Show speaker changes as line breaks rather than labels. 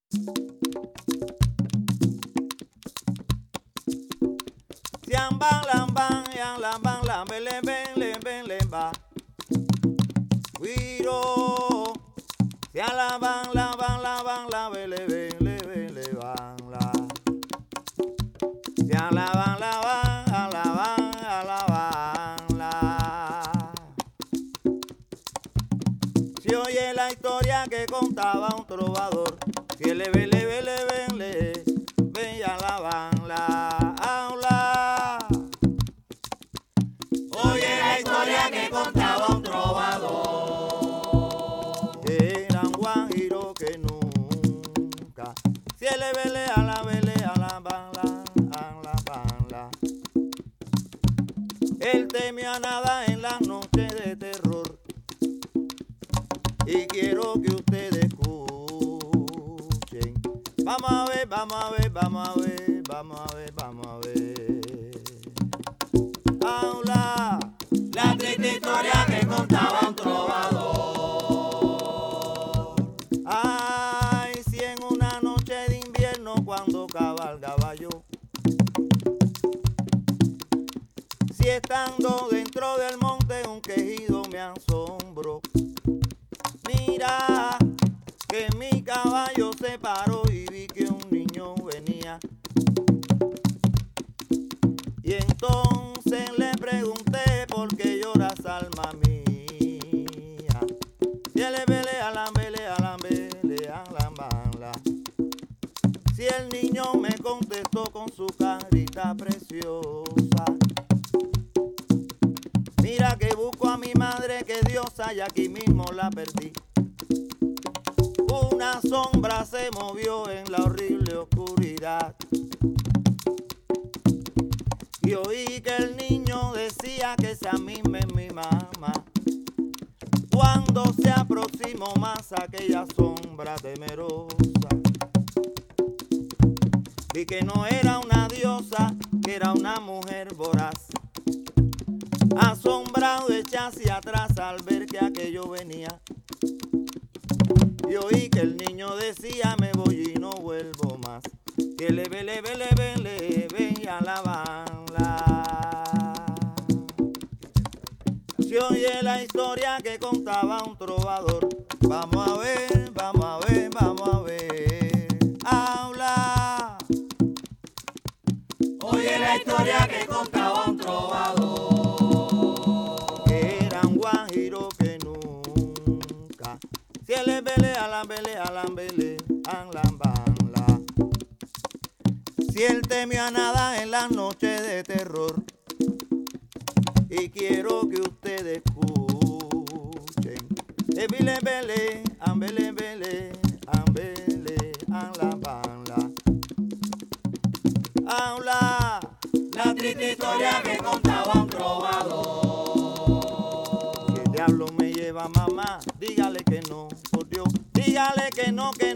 Siang bang lam bang yang lam bang lam bele ben le ba. Wiro. Siang lam bang la bele ben le bang la. Siang la bang la bang la. Si oye la historia que contaba un trovador, si le ven ya la van la aula.
Oye la historia que contaba un trovador,
Era un guajiro que nunca, si le vele a la van la. Él temía nada en las noches de terror, y quiero que ustedes escuchen. Vamos a ver. Aula,
la triste historia que contaba un trovador.
Ay, si en una noche de invierno cuando cabalgaba yo, si estando dentro del monte un quejido me asombró. Mira que mi caballo se paró y vi que un niño venía. Y entonces le pregunté por qué lloras, alma mía. Si él vele alambala. Si el niño me contestó con su carita preciosa. Mira que busco a mi madre que es diosa y aquí mismo la perdí. Una sombra se movió en la horrible oscuridad. Y oí que el niño decía que esa misma es mi mamá. Cuando se aproximó más aquella sombra temerosa, vi que no era una diosa, que era una mujer voraz. Asombrado eché hacia atrás al ver que aquello venía. Y oí que el niño decía me voy y no vuelvo más. Que le ven a la banla. Si oye la historia que contaba un trovador, vamos a ver. Habla.
Oye la historia que contaba un trovador,
Que era un guajiro que nunca, si él vele alambele, banla. Si él temió a nada en las noches de terror, y quiero que ustedes escuchen. Bele, ambele, banla. Habla.
la triste historia que contaba un trovador.
Si el diablo me lleva, mamá, dígale que no, por Dios, dígale que no, que